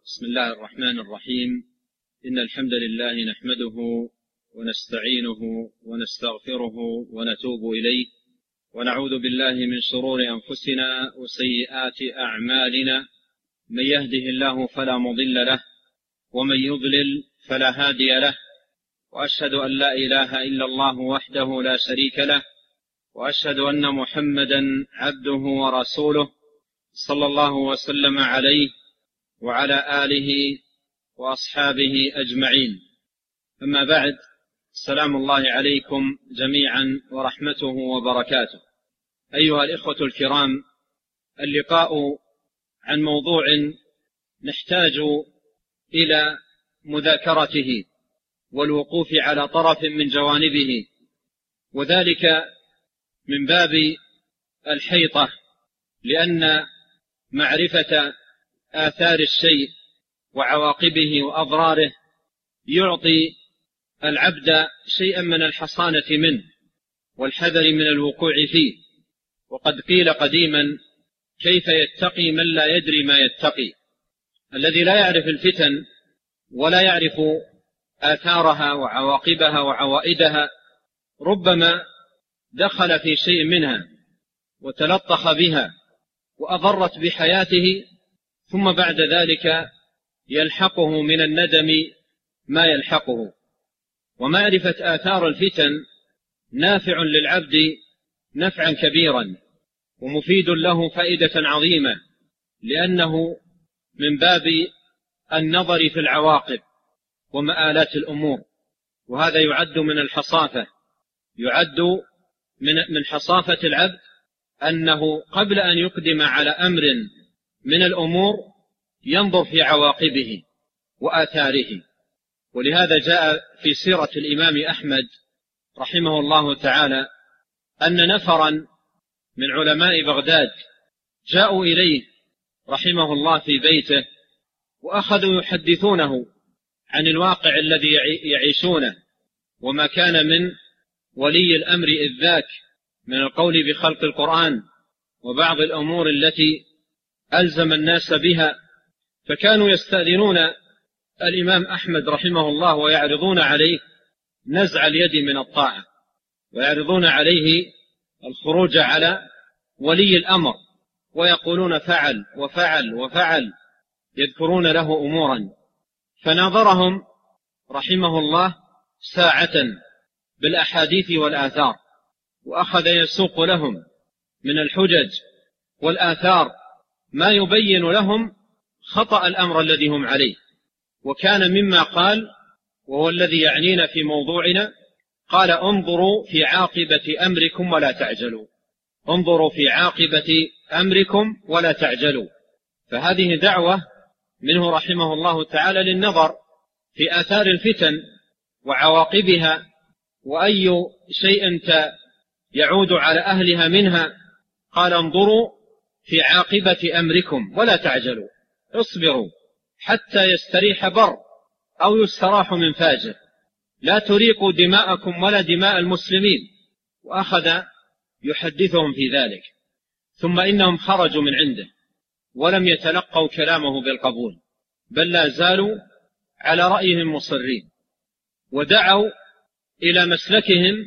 بسم الله الرحمن الرحيم. إن الحمد لله نحمده ونستعينه ونستغفره ونتوب إليه، ونعوذ بالله من شرور أنفسنا وسيئات أعمالنا. من يهده الله فلا مضل له، ومن يضلل فلا هادي له، وأشهد أن لا إله إلا الله وحده لا شريك له، وأشهد أن محمدا عبده ورسوله صلى الله وسلم عليه وعلى آله وأصحابه أجمعين. أما بعد، السلام الله عليكم جميعا ورحمته وبركاته. أيها الإخوة الكرام، اللقاء عن موضوع نحتاج إلى مذاكرته والوقوف على طرف من جوانبه، وذلك من باب الحيطة، لأن معرفة آثار الشيء وعواقبه وأضراره يعطي العبد شيئا من الحصانة منه والحذر من الوقوع فيه. وقد قيل قديما: كيف يتقي من لا يدري ما يتقي؟ الذي لا يعرف الفتن ولا يعرف آثارها وعواقبها وعوائدها ربما دخل في شيء منها وتلطخ بها وأضرت بحياته، ثم بعد ذلك يلحقه من الندم ما يلحقه. ومعرفة آثار الفتن نافع للعبد نفعا كبيرا، ومفيد له فائدة عظيمة، لأنه من باب النظر في العواقب ومآلات الأمور. وهذا يعد من الحصافة، يعد من حصافة العبد أنه قبل أن يقدم على أمر من الأمور ينظر في عواقبه وآثاره. ولهذا جاء في سيرة الإمام أحمد رحمه الله تعالى أن نفرا من علماء بغداد جاءوا إليه رحمه الله في بيته، وأخذوا يحدثونه عن الواقع الذي يعيشونه، وما كان من ولي الأمر إذ ذاك من القول بخلق القرآن وبعض الأمور التي ألزم الناس بها. فكانوا يستأذنون الإمام أحمد رحمه الله ويعرضون عليه نزع اليد من الطاعة، ويعرضون عليه الخروج على ولي الأمر، ويقولون فعل وفعل وفعل، يذكرون له أمورا. فناظرهم رحمه الله ساعة بالأحاديث والآثار، وأخذ يسوق لهم من الحجج والآثار ما يبين لهم خطأ الأمر الذي هم عليه. وكان مما قال، وهو الذي يعنينا في موضوعنا، قال: انظروا في عاقبة أمركم ولا تعجلوا. انظروا في عاقبة أمركم ولا تعجلوا. فهذه دعوة منه رحمه الله تعالى للنظر في آثار الفتن وعواقبها، وأي شيء يعود على أهلها منها. قال: انظروا في عاقبة أمركم ولا تعجلوا، اصبروا حتى يستريح بر أو يستراح من فاجر، لا تريقوا دماءكم ولا دماء المسلمين. وأخذ يحدثهم في ذلك. ثم إنهم خرجوا من عنده ولم يتلقوا كلامه بالقبول، بل لا زالوا على رأيهم مصرين، ودعوا إلى مسلكهم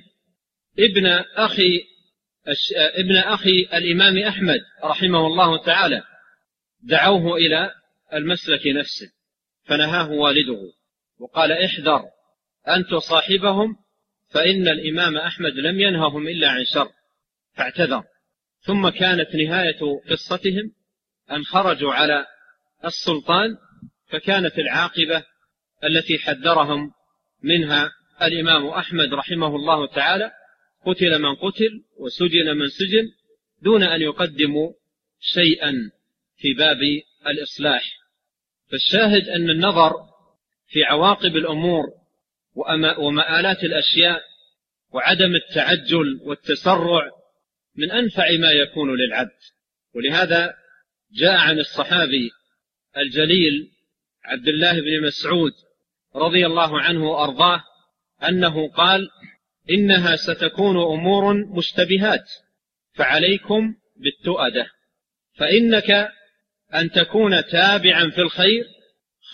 ابن أخي الإمام أحمد رحمه الله تعالى، دعوه إلى المسلك نفسه، فنهاه والده وقال: احذر أن تصاحبهم، فإن الإمام أحمد لم ينههم إلا عن شر. فاعتذر. ثم كانت نهاية قصتهم أن خرجوا على السلطان، فكانت العاقبة التي حذرهم منها الإمام أحمد رحمه الله تعالى: قتل من قتل وسجن من سجن، دون أن يقدموا شيئا في باب الإصلاح. فالشاهد أن النظر في عواقب الأمور ومآلات الأشياء وعدم التعجل والتسرع من أنفع ما يكون للعبد. ولهذا جاء عن الصحابي الجليل عبد الله بن مسعود رضي الله عنه وأرضاه أنه قال: إنها ستكون أمور مشتبهات، فعليكم بالتؤدة، فإنك أن تكون تابعا في الخير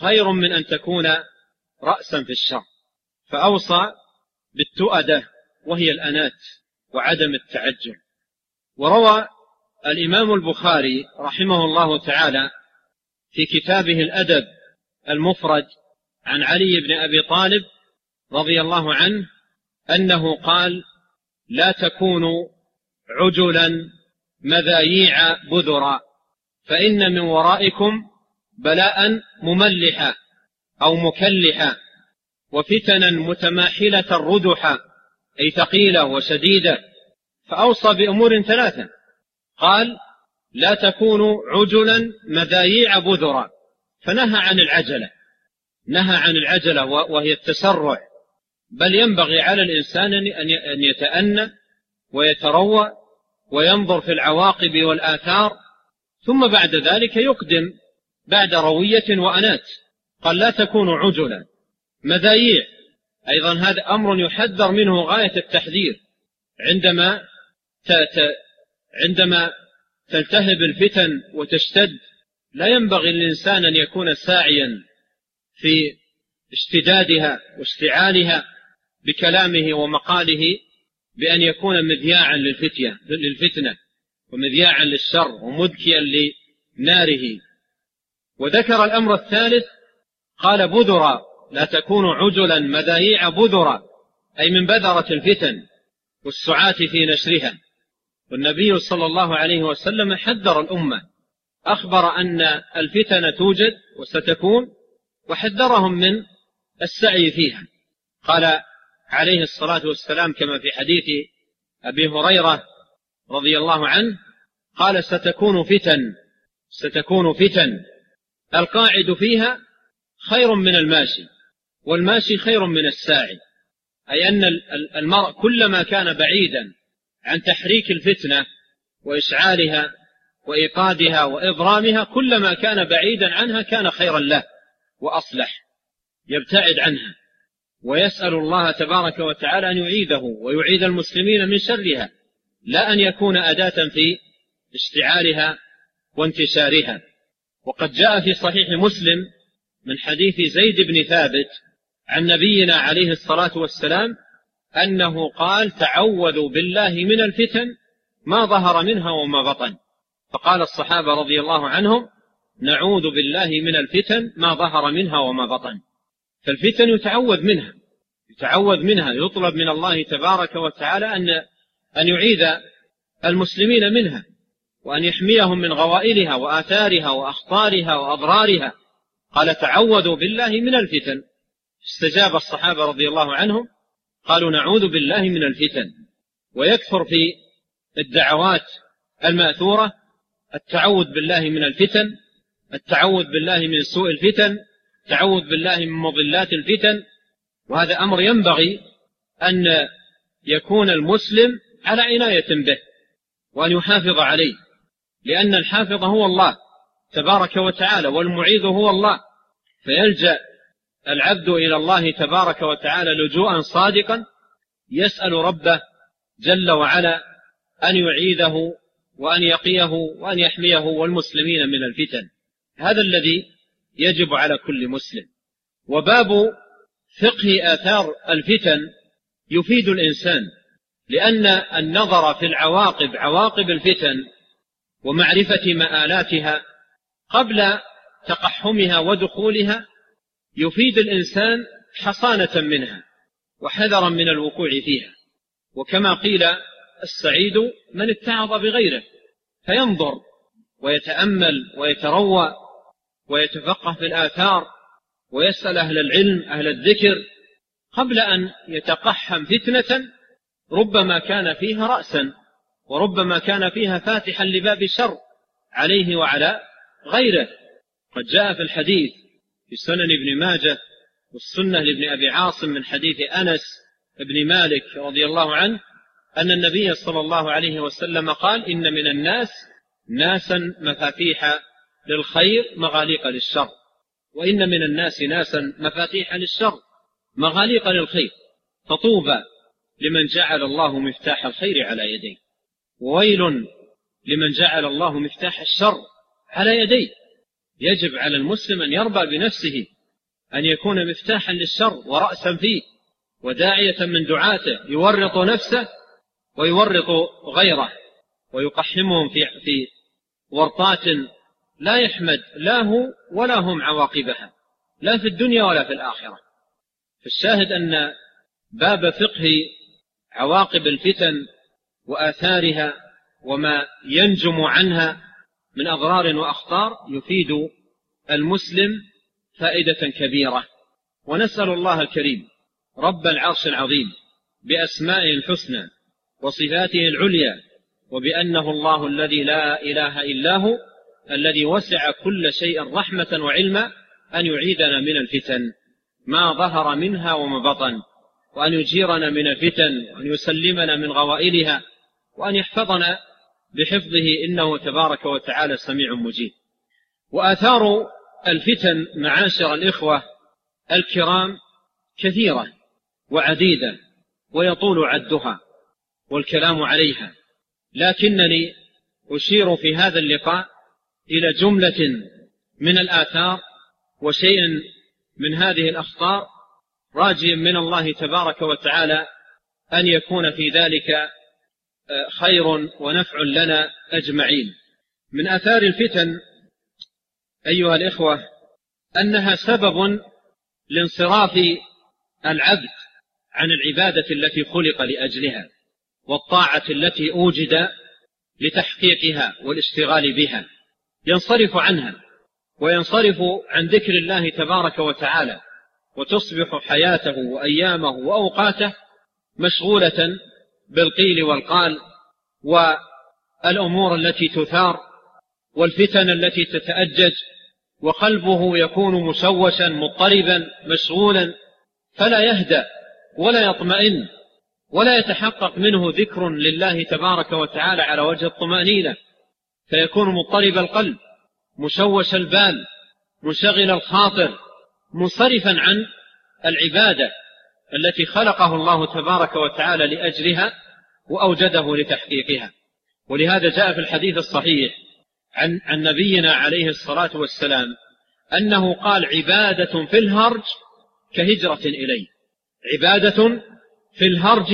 خير من أن تكون رأسا في الشر. فأوصى بالتؤدة وهي الأنات وعدم التعجل. وروى الإمام البخاري رحمه الله تعالى في كتابه الأدب المفرد عن علي بن أبي طالب رضي الله عنه أنه قال: لا تكونوا عجلا مذاييع بذرا، فإن من ورائكم بلاء مملحا أو مكلحا، وفتنا متماحلة ردحا، أي ثقيلة وشديدة. فأوصى بأمور ثلاثة، قال: لا تكونوا عجلا مذاييع بذرا، فنهى عن العجلة، نهى عن العجلة وهي التسرع، بل ينبغي على الإنسان أن يتأنى ويتروى وينظر في العواقب والآثار، ثم بعد ذلك يقدم بعد روية وأنات. قال: لا تكونوا عجلا مذاييع، أيضا هذا أمر يحذر منه غاية التحذير. عندما تلتهب الفتن وتشتد، لا ينبغي للإنسان أن يكون ساعيا في اشتدادها واشتعالها بكلامه ومقاله، بأن يكون مذياعا للفتنة ومذياعا للشر ومذكيا لناره. وذكر الأمر الثالث، قال: بذرا، لا تكونوا عجلا مذاييع بذرا، أي من بذرة الفتن والسعاة في نشرها. والنبي صلى الله عليه وسلم حذر الأمة، أخبر أن الفتن توجد وستكون، وحذرهم من السعي فيها. قال عليه الصلاة والسلام كما في حديث أبي هريرة رضي الله عنه، قال: ستكون فتن القاعد فيها خير من الماشي، والماشي خير من الساعي. أي أن المرء كلما كان بعيدا عن تحريك الفتنة وإشعالها وإيقادها وإضرامها، كلما كان بعيدا عنها كان خيرا له وأصلح، يبتعد عنها ويسأل الله تبارك وتعالى أن يعيده ويعيد المسلمين من شرها، لا أن يكون أداة في اشتعالها وانتشارها. وقد جاء في صحيح مسلم من حديث زيد بن ثابت عن نبينا عليه الصلاة والسلام أنه قال: تعوذوا بالله من الفتن ما ظهر منها وما بطن. فقال الصحابة رضي الله عنهم: نعوذ بالله من الفتن ما ظهر منها وما بطن. فالفتن يتعوذ منها، يطلب من الله تبارك وتعالى أن يعيذ المسلمين منها، وأن يحميهم من غوائلها وآثارها وأخطارها وأضرارها. قال: تعوذوا بالله من الفتن. استجاب الصحابة رضي الله عنهم، قالوا: نعوذ بالله من الفتن. ويكثر في الدعوات المأثورة التعوذ بالله من الفتن، التعوذ بالله من سوء الفتن، التعوذ بالله من مضلات الفتن. وهذا أمر ينبغي أن يكون المسلم على عناية به وأن يحافظ عليه، لأن الحافظ هو الله تبارك وتعالى، والمعيذ هو الله. فيلجأ العبد إلى الله تبارك وتعالى لجوءا صادقا، يسأل ربه جل وعلا أن يعيذه وأن يقيه وأن يحميه والمسلمين من الفتن. هذا الذي يجب على كل مسلم. وباب فقه آثار الفتن يفيد الإنسان، لأن النظر في عواقب الفتن ومعرفة مآلاتها قبل تقحمها ودخولها يفيد الإنسان حصانة منها وحذرا من الوقوع فيها. وكما قيل: السعيد من اتعظ بغيره، فينظر ويتأمل ويتروى ويتفقه في الآثار ويسأل أهل العلم أهل الذكر قبل أن يتقحم فتنة ربما كان فيها رأسا، وربما كان فيها فاتحا لباب شر عليه وعلى غيره. قد جاء في الحديث في سنن ابن ماجه والسنة لابن أبي عاصم من حديث أنس بن مالك رضي الله عنه أن النبي صلى الله عليه وسلم قال: إن من الناس ناسا مفاتيح للخير مغاليق للشر، وإن من الناس ناسا مفاتيح للشر مغاليق للخير، فطوبى لمن جعل الله مفتاح الخير على يديه، وويل لمن جعل الله مفتاح الشر على يديه. يجب على المسلم أن يربى بنفسه أن يكون مفتاحا للشر ورأسا فيه وداعية من دعاته، يورط نفسه ويورط غيره ويقحمهم في ورطات لا يحمد لا هو ولا هم عواقبها، لا في الدنيا ولا في الآخرة. فالشاهد أن باب فقه عواقب الفتن وآثارها وما ينجم عنها من أضرار وأخطار يفيد المسلم فائدة كبيرة. ونسأل الله الكريم رب العرش العظيم بأسمائه الحسنى وصفاته العليا وبأنه الله الذي لا إله إلا هو الذي وسع كل شيء رحمة وعلما أن يعيدنا من الفتن ما ظهر منها وما بطن، وأن يجيرنا من الفتن، وأن يسلمنا من غوائلها، وأن يحفظنا بحفظه إنه تبارك وتعالى سميع مجيب. وآثار الفتن معاشر الإخوة الكرام كثيرة وعديدة ويطول عدها والكلام عليها، لكنني أشير في هذا اللقاء إلى جملة من الآثار وشيء من هذه الأخطار، راجيا من الله تبارك وتعالى أن يكون في ذلك خير ونفع لنا أجمعين. من آثار الفتن أيها الإخوة أنها سبب لانصراف العبد عن العبادة التي خلق لأجلها والطاعة التي أوجد لتحقيقها والاشتغال بها، ينصرف عنها وينصرف عن ذكر الله تبارك وتعالى، وتصبح حياته وأيامه وأوقاته مشغولة بالقيل والقال والأمور التي تثار والفتن التي تتأجج، وقلبه يكون مشوشا مضطربا مشغولا، فلا يهدأ ولا يطمئن ولا يتحقق منه ذكر لله تبارك وتعالى على وجه الطمأنينة، فيكون مضطرب القلب مشوش البال مشغل الخاطر منصرفا عن العبادة التي خلقه الله تبارك وتعالى لأجلها وأوجده لتحقيقها. ولهذا جاء في الحديث الصحيح عن نبينا عليه الصلاة والسلام أنه قال: عبادة في الهرج كهجرة إلي. عبادة في الهرج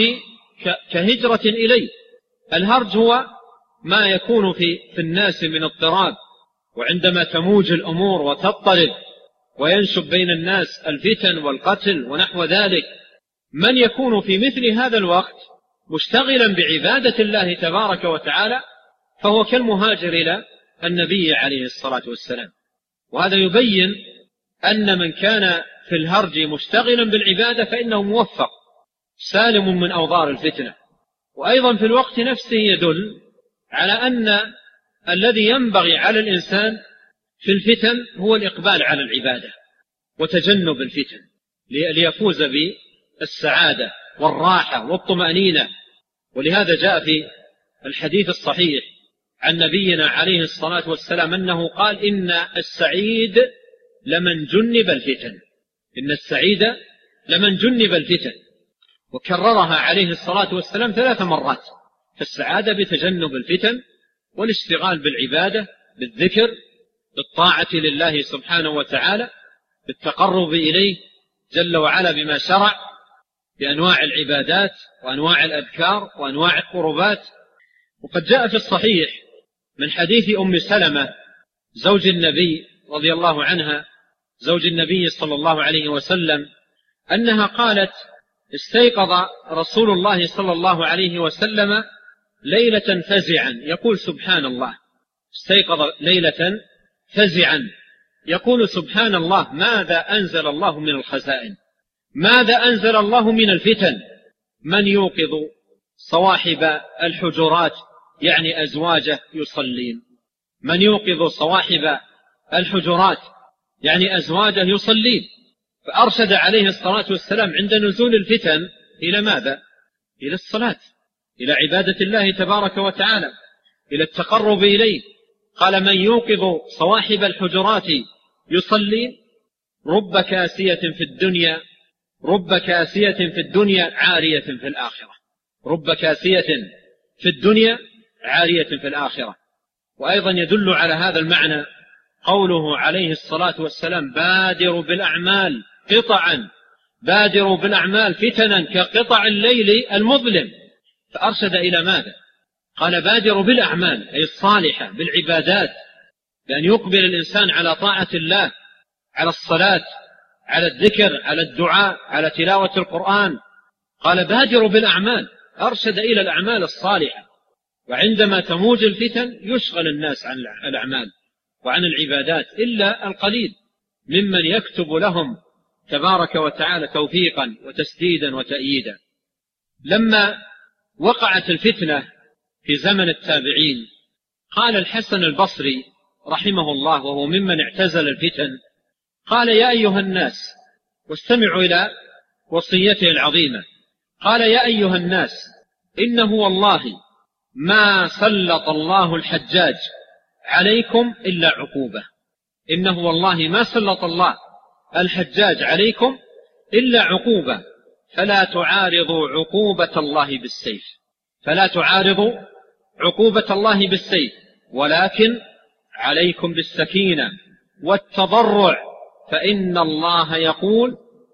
كهجرة إلي. الهرج هو ما يكون في الناس من اضطراب، وعندما تموج الأمور وتضطرب وينشب بين الناس الفتن والقتل ونحو ذلك، من يكون في مثل هذا الوقت مشتغلا بعبادة الله تبارك وتعالى فهو كالمهاجر إلى النبي عليه الصلاة والسلام. وهذا يبين أن من كان في الهرج مشتغلا بالعبادة فإنه موفق سالم من أوضار الفتنة. وأيضا في الوقت نفسه يدل على أن الذي ينبغي على الإنسان في الفتن هو الإقبال على العبادة وتجنب الفتن ليفوز بالسعادة والراحة والطمأنينة. ولهذا جاء في الحديث الصحيح عن نبينا عليه الصلاة والسلام أنه قال: إن السعيد لمن جنب الفتن. إن السعيد لمن جنب الفتن، وكررها عليه الصلاة والسلام 3 مرات. فالسعادة بتجنب الفتن والاشتغال بالعبادة بالذكر بالطاعة لله سبحانه وتعالى بالتقرب إليه جل وعلا بما شرع بأنواع العبادات وأنواع الأذكار وأنواع القربات. وقد جاء في الصحيح من حديث أم سلمة زوج النبي رضي الله عنها زوج النبي صلى الله عليه وسلم أنها قالت: استيقظ رسول الله صلى الله عليه وسلم ليلة فزعا يقول سبحان الله. استيقظ ليلة فزعا يقول سبحان الله، ماذا أنزل الله من الخزائن؟ ماذا أنزل الله من الفتن؟ من يوقظ صواحب الحجرات يعني أزواجه يصلين. من يوقظ صواحب الحجرات يعني أزواجه يصلين. فأرشد عليه الصلاة والسلام عند نزول الفتن إلى ماذا؟ إلى الصلاة، إلى عبادة الله تبارك وتعالى، إلى التقرب إليه. قال: من يوقظ صواحب الحجرات يصلين. رب كاسية في الدنيا عارية في الآخرة. رب كاسية في الدنيا عارية في الآخرة. وأيضا يدل على هذا المعنى قوله عليه الصلاة والسلام: بادروا بالأعمال قطعا، بادروا بالأعمال فتنا كقطع الليل المظلم. فأرشد إلى ماذا؟ قال: بادروا بالأعمال، أي الصالحة، بالعبادات، بأن يقبل الإنسان على طاعة الله، على الصلاة، على الذكر، على الدعاء، على تلاوة القرآن. قال: بادروا بالأعمال، أرشد إلى الأعمال الصالحة. وعندما تموج الفتن يشغل الناس عن الأعمال وعن العبادات، إلا القليل ممن يكتب لهم تبارك وتعالى توفيقا وتسديدا وتأييدا. لما وقعت الفتنة في زمن التابعين، قال الحسن البصري رحمه الله وهو ممن اعتزل الفتن، قال: يا أيها الناس، واستمعوا إلى وصيته العظيمة، قال: يا أيها الناس، إنه والله ما سلط الله الحجاج عليكم إلا عقوبة. إنه والله ما سلط الله الحجاج عليكم إلا عقوبة، فلا تعارضوا عقوبة الله بالسيف، فلا تعارضوا عقوبة الله بالسيف، ولكن عليكم بالسكينة والتضرع، فإن الله يقول: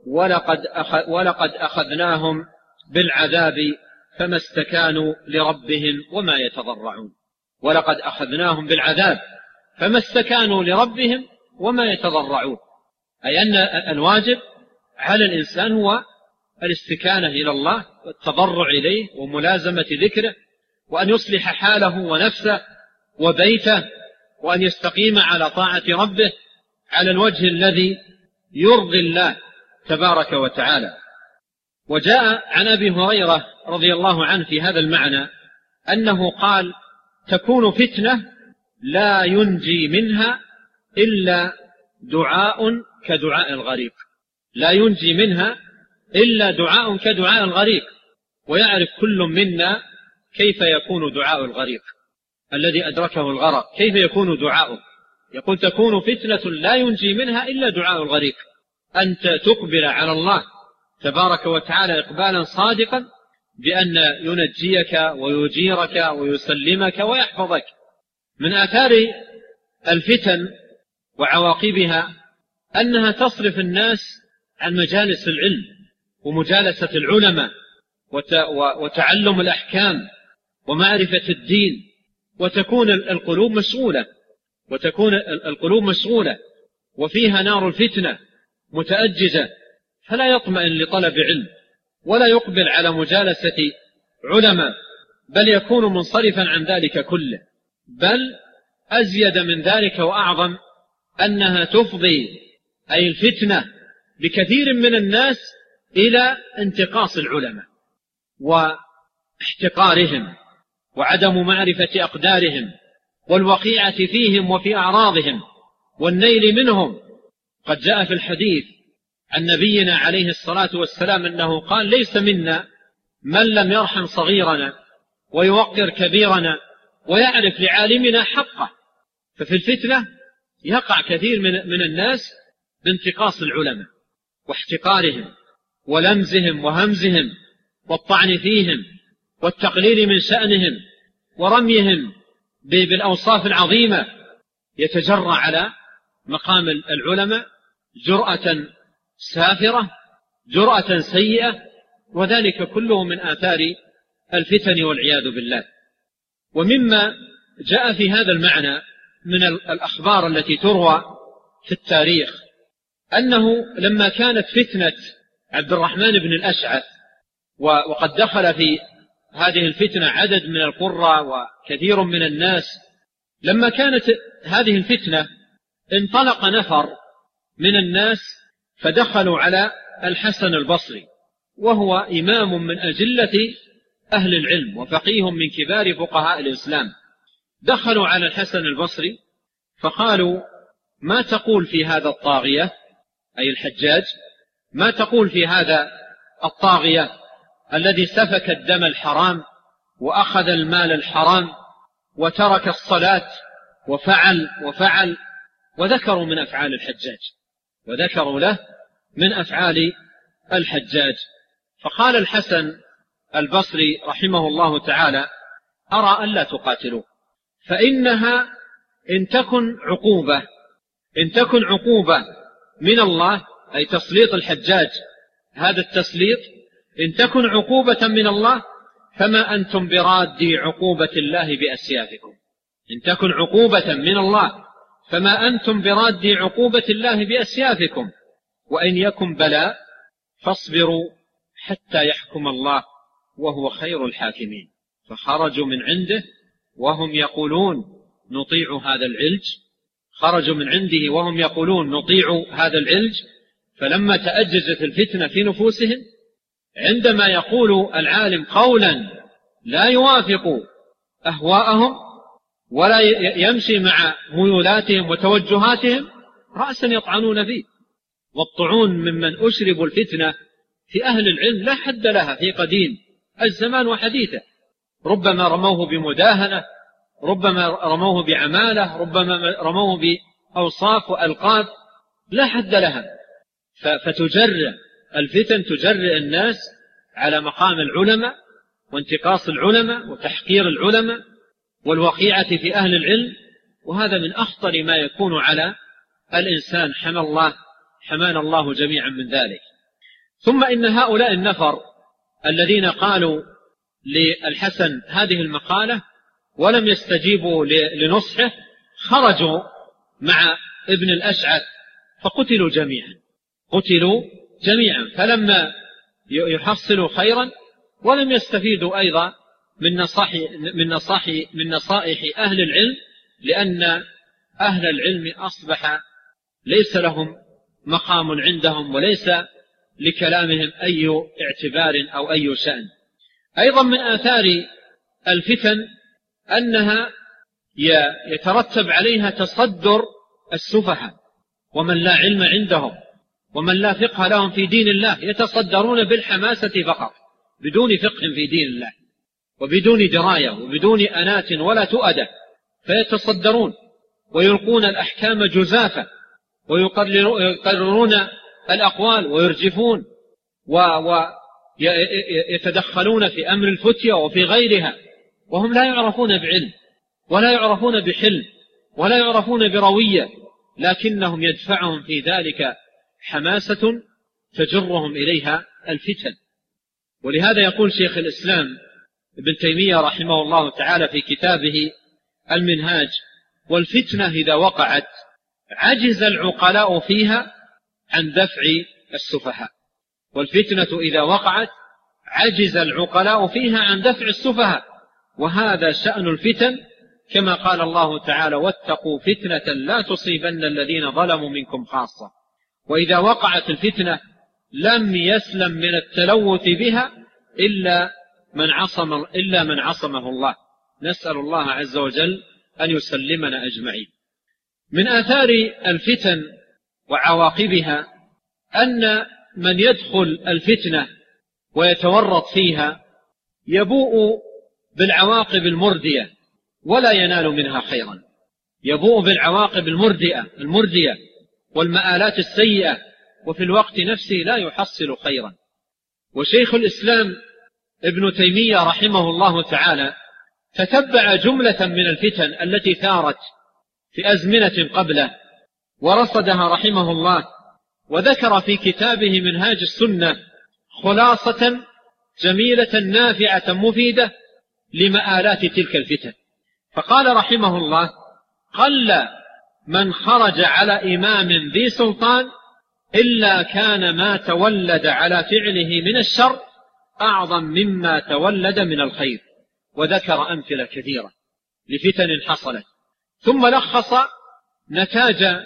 ولقد أخذناهم بالعذاب فما استكانوا لربهم وما يتضرعون. ولقد أخذناهم بالعذاب فما استكانوا لربهم وما يتضرعون، أي أن الواجب على الإنسان هو الاستكانة إلى الله والتضرع إليه وملازمة ذكره، وأن يصلح حاله ونفسه وبيته، وأن يستقيم على طاعة ربه على الوجه الذي يرضي الله تبارك وتعالى. وجاء عن أبي هريرة رضي الله عنه في هذا المعنى أنه قال: تكون فتنة لا ينجي منها إلا دعاء كدعاء الغريق، لا ينجي منها إلا دعاء كدعاء الغريق. ويعرف كل منا كيف يكون دعاء الغريق الذي أدركه الغرق، كيف يكون دعاؤه. يقول: تكون فتنة لا ينجي منها إلا دعاء الغريق. أنت تقبل على الله تبارك وتعالى إقبالا صادقا بأن ينجيك ويجيرك ويسلمك ويحفظك. من آثار الفتن وعواقبها أنها تصرف الناس عن مجالس العلم ومجالسة العلماء وتعلم الأحكام ومعرفة الدين، وتكون القلوب مشغولة وفيها نار الفتنة متأججة، فلا يطمئن لطلب علم ولا يقبل على مجالسة علماء، بل يكون منصرفا عن ذلك كله. بل أزيد من ذلك وأعظم أنها تفضي، أي الفتنة، بكثير من الناس إلى انتقاص العلماء واحتقارهم وعدم معرفة أقدارهم والوقيعة فيهم وفي أعراضهم والنيل منهم. قد جاء في الحديث عن نبينا عليه الصلاة والسلام أنه قال: ليس منا من لم يرحم صغيرنا ويوقر كبيرنا ويعرف لعالمنا حقه. ففي الفتنة يقع كثير من الناس بانتقاص العلماء واحتقارهم ولمزهم وهمزهم والطعن فيهم والتقليل من شأنهم ورميهم بالأوصاف العظيمة. يتجرأ على مقام العلماء جرأة سافرة، جرأة سيئة، وذلك كله من آثار الفتن والعياذ بالله. ومما جاء في هذا المعنى من الأخبار التي تروى في التاريخ أنه لما كانت فتنة عبد الرحمن بن الأشعث، وقد دخل في هذه الفتنة عدد من القرى وكثير من الناس، لما كانت هذه الفتنة انطلق نفر من الناس فدخلوا على الحسن البصري، وهو إمام من أجلة أهل العلم وفقيه من كبار فقهاء الإسلام. دخلوا على الحسن البصري فقالوا: ما تقول في هذا الطاغية، أي الحجاج، ما تقول في هذا الطاغية الذي سفك الدم الحرام وأخذ المال الحرام وترك الصلاة وفعل. وذكروا من أفعال الحجاج، وذكروا له من أفعال الحجاج. فقال الحسن البصري رحمه الله تعالى: أرى ألا تقاتلوا، فإنها إن تكن عقوبة إن تكن عقوبة من الله، أي تسليط الحجاج، هذا التسليط إن تكن عقوبة من الله فما أنتم برادي عقوبة الله بأسيافكم. إن تكن عقوبة من الله فما أنتم برادي عقوبة الله بأسيافكم، وإن يكن بلاء فاصبروا حتى يحكم الله وهو خير الحاكمين. فخرجوا من عنده وهم يقولون نطيع هذا العلج، خرجوا من عنده وهم يقولون نطيع هذا العلج، فلما تأججت الفتنة في نفوسهم، عندما يقول العالم قولا لا يوافق أهواءهم ولا يمشي مع ميولاتهم وتوجهاتهم، رأسا يطعنون فيه. والطعون ممن أشربوا الفتنة في أهل العلم لا حد لها في قديم الزمان وحديثه، ربما رموه بمداهنة، ربما رموه بعمالة، ربما رموه بأوصاف وألقاب لا حد لها. فتجرئ الفتن، تجرئ الناس على مقام العلماء وانتقاص العلماء وتحقير العلماء والوقيعة في أهل العلم، وهذا من أخطر ما يكون على الإنسان، حمانا الله جميعا من ذلك. ثم إن هؤلاء النفر الذين قالوا للحسن هذه المقالة ولم يستجيبوا لنصحه خرجوا مع ابن الأشعث فقتلوا جميعا، فلما يحصلوا خيرا ولم يستفيدوا أيضا من نصائح أهل العلم، لأن أهل العلم أصبح ليس لهم مقام عندهم وليس لكلامهم أي اعتبار أو أي شأن. أيضا من آثار الفتن أنها يترتب عليها تصدر السفهاء ومن لا علم عندهم ومن لا فقه لهم في دين الله، يتصدرون بالحماسة فقط بدون فقه في دين الله وبدون دراية وبدون أنات ولا تؤدة، فيتصدرون ويلقون الأحكام جزافة ويقررون الأقوال ويرجفون ويتدخلون في أمر الفتية وفي غيرها، وهم لا يعرفون بعلم ولا يعرفون بحلم ولا يعرفون بروية، لكنهم يدفعهم في ذلك حماسة تجرهم إليها الفتن. ولهذا يقول شيخ الإسلام ابن تيمية رحمه الله تعالى في كتابه المنهاج: والفتنة إذا وقعت عجز العقلاء فيها عن دفع السفهاء. والفتنة إذا وقعت عجز العقلاء فيها عن دفع السفهاء، وهذا شأن الفتن، كما قال الله تعالى: واتقوا فتنة لا تصيبن الذين ظلموا منكم خاصة. وإذا وقعت الفتنة لم يسلم من التلوث بها إلا من عصمه الله. نسأل الله عز وجل أن يسلمنا أجمعين. من آثار الفتن وعواقبها أن من يدخل الفتنة ويتورط فيها يبوء بالعواقب المردية ولا ينال منها خيرا، يبوء بالعواقب المردية والمآلات السيئة، وفي الوقت نفسه لا يحصل خيرا. وشيخ الإسلام ابن تيمية رحمه الله تعالى تتبع جملة من الفتن التي ثارت في أزمنة قبله ورصدها رحمه الله، وذكر في كتابه منهاج السنة خلاصة جميلة نافعة مفيدة لمآلات تلك الفتن. فقال رحمه الله: قل من خرج على إمام ذي سلطان إلا كان ما تولد على فعله من الشر أعظم مما تولد من الخير. وذكر أمثلة كثيرة لفتن حصلت، ثم لخص نتاج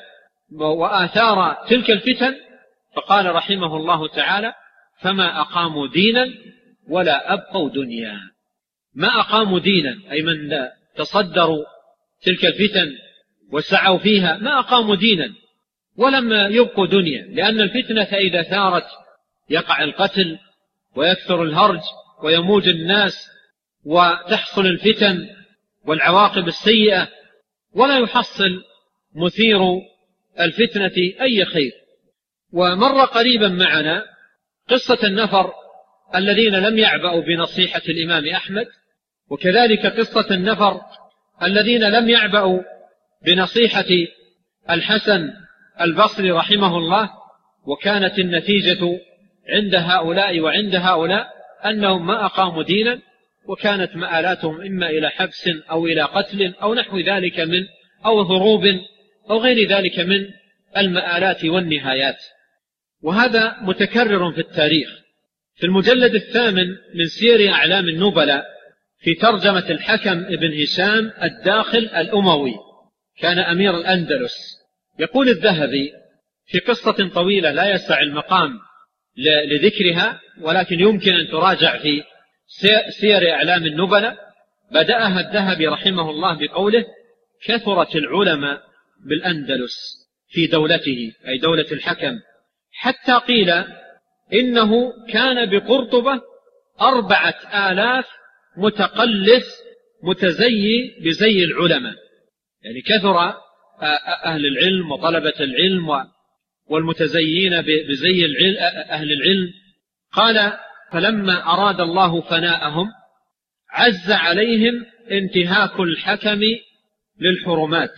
وآثار تلك الفتن، فقال رحمه الله تعالى: فما أقاموا دينا ولا أبقوا دنيا. ما أقاموا دينا أي من تصدروا تلك الفتن وسعوا فيها، ما أقاموا دينا ولم يبقوا دنيا، لأن الفتنة إذا ثارت يقع القتل ويكثر الهرج ويموج الناس وتحصل الفتن والعواقب السيئة، ولا يحصل مثير الفتنة أي خير. ومر قريبا معنا قصة النفر الذين لم يعبأوا بنصيحة الإمام أحمد، وكذلك قصة النفر الذين لم يعبأوا بنصيحة الحسن البصري رحمه الله، وكانت النتيجة عند هؤلاء وعند هؤلاء أنهم ما أقاموا دينا، وكانت مآلاتهم إما إلى حبس أو إلى قتل أو نحو ذلك أو هروب أو غير ذلك من المآلات والنهايات. وهذا متكرر في التاريخ. في المجلد 8 من سير أعلام النبلاء في ترجمة الحكم ابن هشام الداخل الأموي، كان أمير الأندلس، يقول الذهبي في قصة طويلة لا يسع المقام لذكرها، ولكن يمكن أن تراجع في سير أعلام النبلاء. بدأها الذهبي رحمه الله بقوله: كثرت العلماء بالأندلس في دولته، أي دولة الحكم، حتى قيل إنه كان بقرطبة 4000 متقلس متزي بزي العلماء، يعني كثر أهل العلم وطلبة العلم والمتزيين بزي أهل العلم. قال: فلما أراد الله فناءهم عز عليهم انتهاك الحكم للحرمات،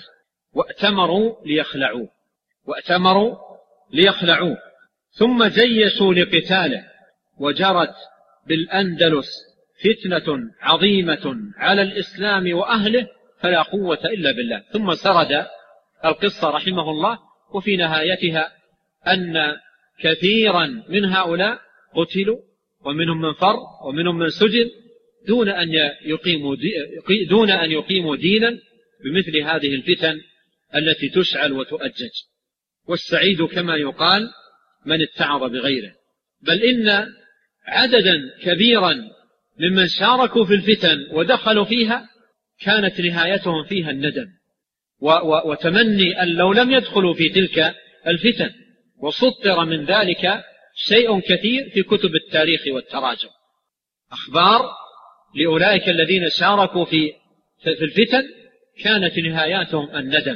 وأتمروا ليخلعوه ثم جيشوا لقتاله، وجرت بالأندلس فتنة عظيمة على الإسلام وأهله فلا قوة إلا بالله. ثم سرد القصة رحمه الله، وفي نهايتها أن كثيرا من هؤلاء قتلوا، ومنهم من فر، ومنهم من سجن دون أن يقيموا دينا بمثل هذه الفتن التي تشعل وتؤجج. والسعيد كما يقال من اتعظ بغيره. بل إن عددا كبيرا ممن شاركوا في الفتن ودخلوا فيها كانت نهايتهم فيها الندم وتمني أن لو لم يدخلوا في تلك الفتن، وسطر من ذلك شيء كثير في كتب التاريخ والتراجم، أخبار لأولئك الذين شاركوا في الفتن كانت نهاياتهم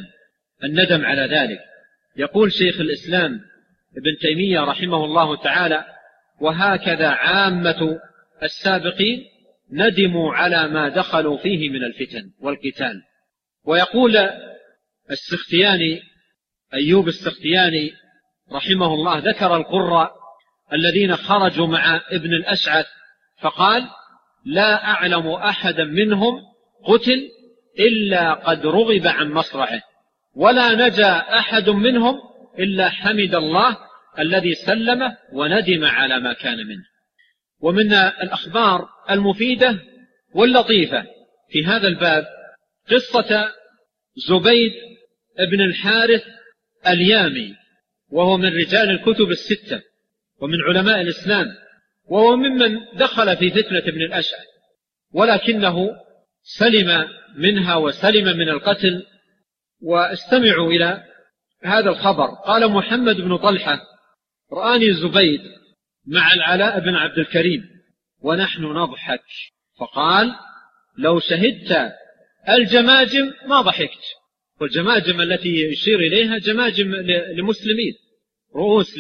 الندم على ذلك. يقول شيخ الإسلام ابن تيمية رحمه الله تعالى: وهكذا عامة السابقين ندموا على ما دخلوا فيه من الفتن والقتال. ويقول السختياني، أيوب السختياني رحمه الله، ذكر القراء الذين خرجوا مع ابن الأشعث فقال: لا أعلم أحدا منهم قتل إلا قد رغب عن مصرعه، ولا نجا أحد منهم إلا حمد الله الذي سلمه وندم على ما كان منه. ومن الأخبار المفيدة واللطيفة في هذا الباب قصة زبيد ابن الحارث اليامي، وهو من رجال الكتب الستة ومن علماء الإسلام، وهو ممن دخل في فتنة ابن الأشعث، ولكنه سلم منها وسلم من القتل. واستمعوا إلى هذا الخبر. قال محمد بن طلحة: رآني زبيد مع العلاء بن عبد الكريم ونحن نضحك، فقال: لو شهدت الجماجم ما ضحكت. والجماجم التي يشير إليها جماجم لمسلمين، رؤوس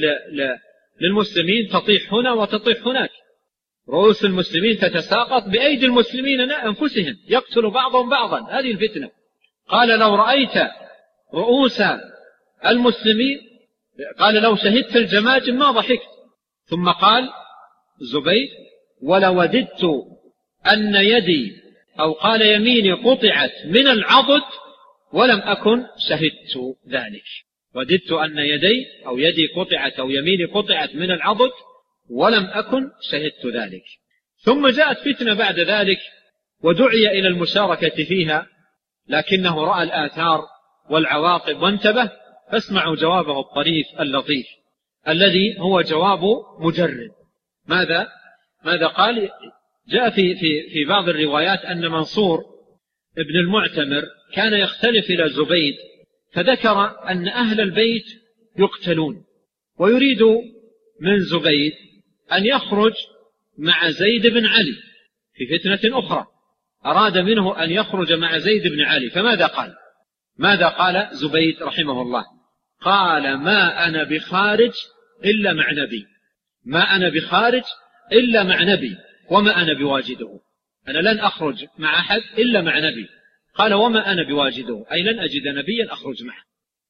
للمسلمين تطيح هنا وتطيح هناك، رؤوس المسلمين تتساقط بأيدي المسلمين أنفسهم، يقتل بعضهم بعضا، هذه الفتنة. قال: لو رأيت رؤوس المسلمين، قال: لو شهدت الجماجم ما ضحكت. ثم قال زبيد: ولوددت أن يدي، أو قال يميني، قطعت من العضد ولم أكن شهدت ذلك. وددت أن يدي أو يدي قطعت أو يميني قطعت من العضد ولم أكن شهدت ذلك. ثم جاءت فتنة بعد ذلك ودعي إلى المشاركة فيها، لكنه رأى الآثار والعواقب وانتبه. فاسمعوا جوابه الطريف اللطيف الذي هو جواب مجرد. ماذا قال؟ جاء في بعض الروايات أن منصور ابن المعتمر كان يختلف إلى زبيد، فذكر أن أهل البيت يقتلون، ويريد من زبيد أن يخرج مع زيد بن علي في فتنة أخرى، أراد منه أن يخرج مع زيد بن علي. ماذا قال زبيد رحمه الله؟ قال: ما أنا بخارج إلا مع نبي، ما أنا بخارج إلا مع نبي، وما أنا بواجده، أنا لن أخرج مع أحد إلا مع نبي. قال: وما أنا بواجده، أي لن أجد نبيا أخرج معه.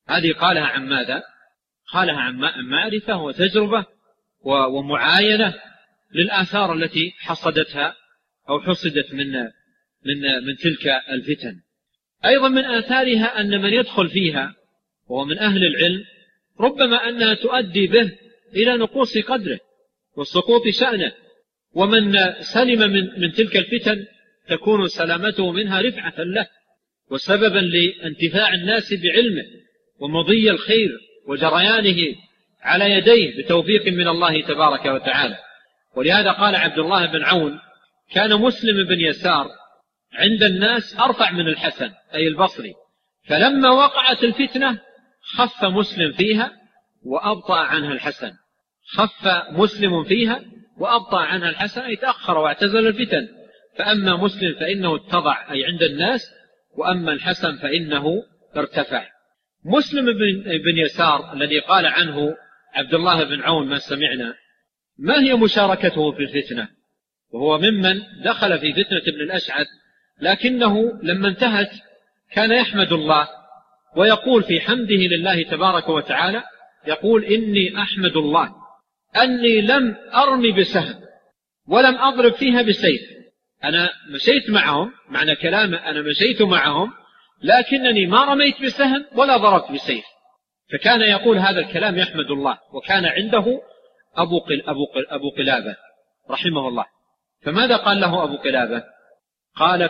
هذه قالها عن ماذا؟ قالها عن معرفة وتجربة ومعاينة للآثار التي حصدتها أو حصدت من تلك الفتن. أيضا من آثارها أن من يدخل فيها وهو من أهل العلم ربما أنها تؤدي به إلى نقوص قدره وسقوط شأنه، ومن سلم من تلك الفتن تكون سلامته منها رفعة له وسببا لانتفاع الناس بعلمه ومضي الخير وجريانه على يديه بتوفيق من الله تبارك وتعالى. ولهذا قال عبد الله بن عون: كان مسلم بن يسار عند الناس أرفع من الحسن أي البصري، فلما وقعت الفتنة خف مسلم فيها وأبطأ عنها الحسن. خف مسلم فيها وأبطأ عنها الحسن أي تأخر واعتزل الفتن. فأما مسلم فإنه اتضع أي عند الناس، وأما الحسن فإنه ارتفع. مسلم بن يسار الذي قال عنه عبد الله بن عون ما سمعنا، ما هي مشاركته في الفتنة؟ وهو ممن دخل في فتنة ابن الأشعث، لكنه لما انتهت كان يحمد الله ويقول في حمده لله تبارك وتعالى، يقول: إني أحمد الله أني لم أرمي بسهم ولم أضرب فيها بسيف. أنا مشيت معهم، معنى كلامه أنا مشيت معهم لكنني ما رميت بسهم ولا ضربت بسيف. فكان يقول هذا الكلام يحمد الله. وكان عنده أبو قلابة رحمه الله. فماذا قال له أبو قلابة؟ قال: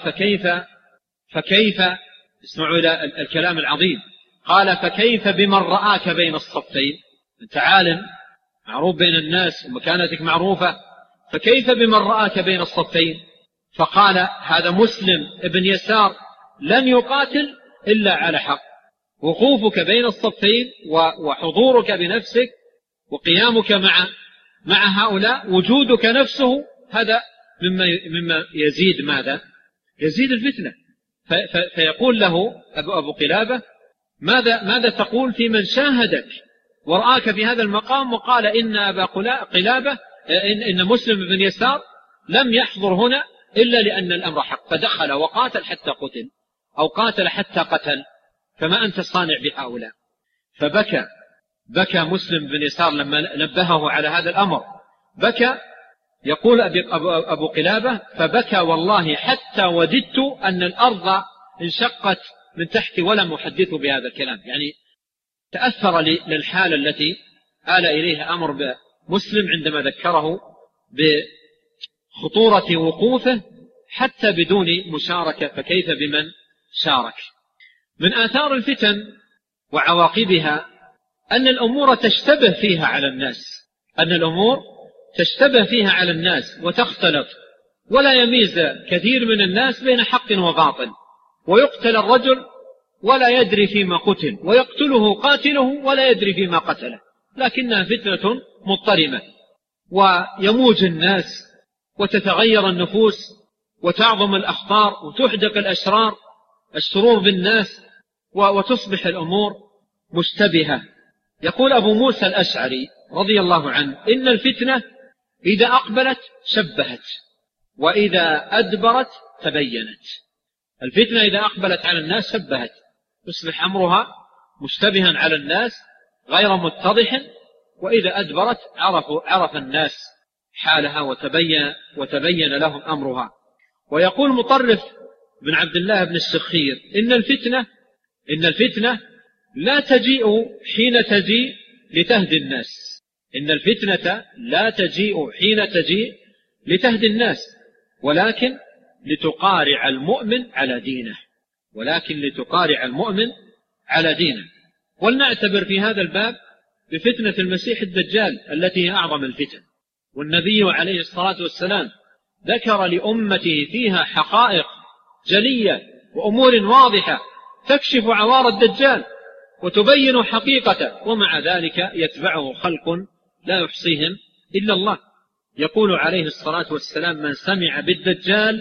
فكيف اسمعوا إلى الكلام العظيم. قال: فكيف بمن رآك بين الصفين؟ أنت عالم معروف بين الناس ومكانتك معروفة، فكيف بمن رآك بين الصفين؟ فقال: هذا مسلم ابن يسار لم يقاتل إلا على حق. وقوفك بين الصفين وحضورك بنفسك وقيامك مع هؤلاء، وجودك نفسه، هذا مما يزيد ماذا؟ يزيد الفتنة. فيقول له أبو قلابة: ماذا تقول في من شاهدك ورآك في هذا المقام وقال إن أبا قلابة إن مسلم بن يسار لم يحضر هنا إلا لأن الأمر حق، فدخل وقاتل حتى قتل أو قاتل حتى قتل، فما أنت صانع بهؤلاء؟ بكى مسلم بن يسار لما نبهه على هذا الأمر، بكى. يقول أبو قلابة: فبكى والله حتى وددت أن الأرض انشقت من تحتي ولم أحدثه بهذا الكلام. يعني تأثر للحالة التي آل إليها أمر مسلم عندما ذكره بخطورة وقوفه حتى بدون مشاركة، فكيف بمن شارك. من آثار الفتن وعواقبها أن الأمور تشتبه فيها على الناس وتختلط، ولا يميز كثير من الناس بين حق وباطل، ويقتل الرجل ولا يدري فيما قتل، ويقتله قاتله ولا يدري فيما قتله، لكنها فتنة مضطرمة. ويموج الناس وتتغير النفوس وتعظم الأخطار وتحدق الشرور بالناس وتصبح الأمور مشتبهة. يقول أبو موسى الأشعري رضي الله عنه: إن الفتنة إذا أقبلت شبهت وإذا أدبرت تبينت. الفتنة إذا أقبلت على الناس شبهت، يصبح أمرها مشتبها على الناس غير متضح، وإذا أدبرت عرف الناس حالها وتبين لهم أمرها. ويقول مطرف بن عبد الله بن السخير: إن الفتنة لا تجيء حين تجيء لتهدي الناس. إن الفتنة لا تجيء حين تجيء لتهدي الناس، ولكن لتقارع المؤمن على دينه. ولنعتبر في هذا الباب بفتنة المسيح الدجال التي هي أعظم الفتن. والنبي عليه الصلاة والسلام ذكر لأمته فيها حقائق جلية وأمور واضحة تكشف عوار الدجال وتبين حقيقته، ومع ذلك يتبعه خلق لا يحصيهم إلا الله. يقول عليه الصلاة والسلام: من سمع بالدجال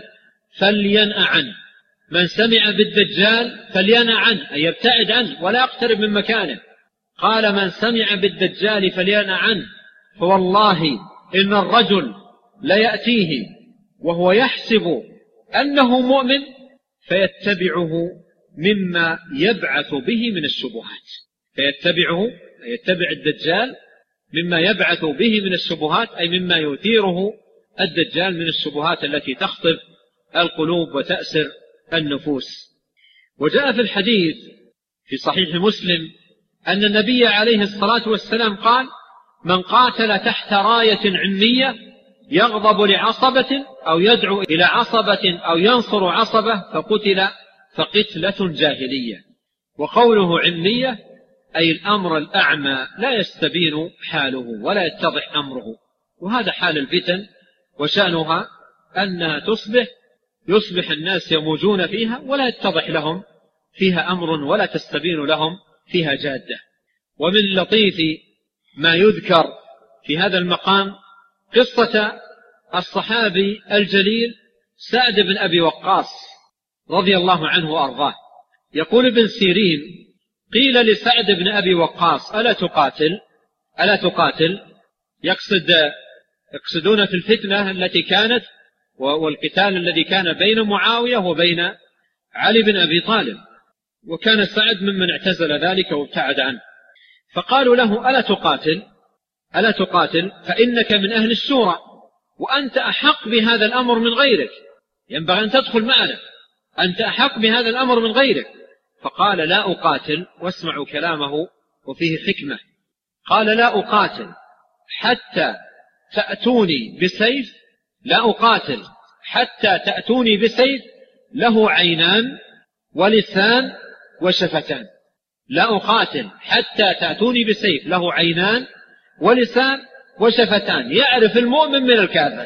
فلينأ عنه، أي يبتعد عنه ولا يقترب من مكانه. قال: من سمع بالدجال فلينأ عنه، فوالله إن الرجل ليأتيه وهو يحسب أنه مؤمن فيتبعه مما يبعث به من الشبهات. يتبع الدجال مما يبعث به من الشبهات، أي مما يثيره الدجال من الشبهات التي تخطف القلوب وتأسر النفوس. وجاء في الحديث في صحيح مسلم أن النبي عليه الصلاة والسلام قال: من قاتل تحت راية عمية يغضب لعصبة أو يدعو إلى عصبة أو ينصر عصبة فقتل فقتلة جاهلية. وقوله عمية أي الأمر الأعمى لا يستبين حاله ولا يتضح أمره، وهذا حال الفتن وشأنها أنها يصبح الناس يموجون فيها ولا يتضح لهم فيها أمر ولا تستبين لهم فيها جادة. ومن لطيف ما يذكر في هذا المقام قصة الصحابي الجليل سعد بن أبي وقاص رضي الله عنه وأرضاه. يقول ابن سيرين: قيل لسعد بن أبي وقاص: ألا تقاتل؟ يقصدون في الفتنة التي كانت والقتال الذي كان بين معاوية وبين علي بن أبي طالب، وكان سعد ممن اعتزل ذلك وابتعد عنه. فقالوا له: ألا تقاتل فإنك من أهل الشورى وأنت أحق بهذا الأمر من غيرك، ينبغي أن تدخل معنا، أنت أحق بهذا الأمر من غيرك. فقال: لا أقاتل. واسمعوا كلامه وفيه حكمة. قال: لا أقاتل حتى تأتوني بسيف، لا أقاتل حتى تأتوني بسيف له عينان ولسان وشفتان. لا أقاتل حتى تأتوني بسيف له عينان ولسان وشفتان، يعرف المؤمن من الكافر.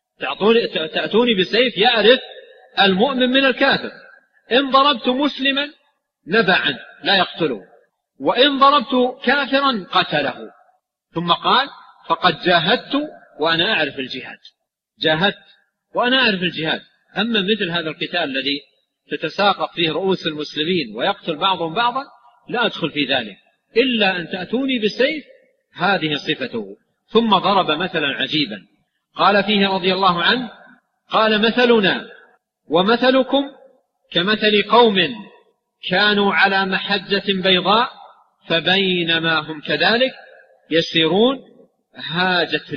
تأتوني بسيف يعرف المؤمن من الكافر. إن ضربت مسلما نبى عنه لا يقتله، وإن ضربت كافرا قتله. ثم قال: فقد جاهدت وأنا أعرف الجهاد. جاهدت وأنا أعرف الجهاد. أما مثل هذا القتال الذي تتساقط فيه رؤوس المسلمين ويقتل بعضهم بعضا لا أدخل في ذلك إلا أن تأتوني بسيف، هذه صفته. ثم ضرب مثلا عجيبا قال فيه رضي الله عنه: قال: مثلنا ومثلكم كمثل قوم كانوا على محجة بيضاء فبينما هم كذلك يسيرون هاجت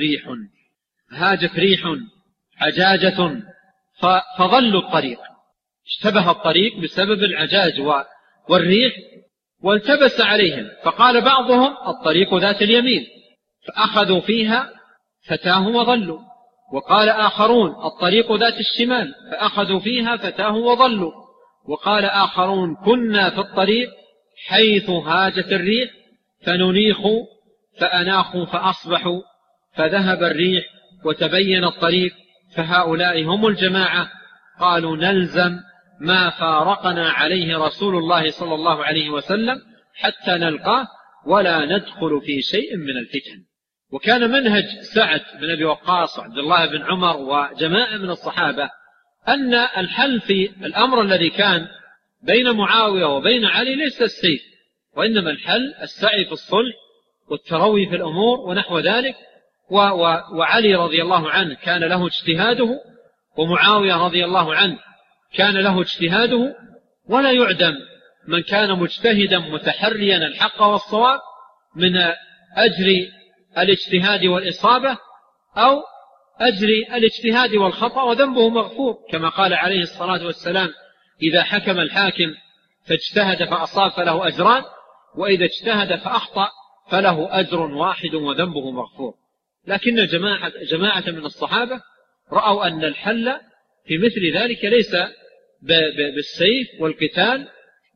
ريح عجاجة فضلوا الطريق. اشتبه الطريق بسبب العجاج والريح والتبس عليهم، فقال بعضهم: الطريق ذات اليمين، فأخذوا فيها فتاهوا وضلوا. وقال آخرون: الطريق ذات الشمال، فأخذوا فيها فتاهوا وضلوا. وقال آخرون: كنا في الطريق حيث هاجت الريح فننيخوا فأناخوا فأصبحوا فذهب الريح وتبين الطريق، فهؤلاء هم الجماعة. قالوا: نلزم ما فارقنا عليه رسول الله صلى الله عليه وسلم حتى نلقاه ولا ندخل في شيء من الفتن. وكان منهج سعد بن أبي وقاص وعبد الله بن عمر وجماعة من الصحابة أن الحل في الأمر الذي كان بين معاوية وبين علي ليس السيف، وإنما الحل السعي في الصلح والتروي في الأمور ونحو ذلك. وعلي رضي الله عنه كان له اجتهاده، ومعاوية رضي الله عنه كان له اجتهاده، ولا يعدم من كان مجتهدا متحريا الحق والصواب من أجر الاجتهاد والإصابة أو أجر الاجتهاد والخطأ وذنبه مغفور، كما قال عليه الصلاة والسلام: إذا حكم الحاكم فاجتهد فأصاب فله أجران، وإذا اجتهد فأخطأ فله أجر واحد وذنبه مغفور. لكن جماعة من الصحابة رأوا أن الحل في مثل ذلك ليس بالسيف والقتال،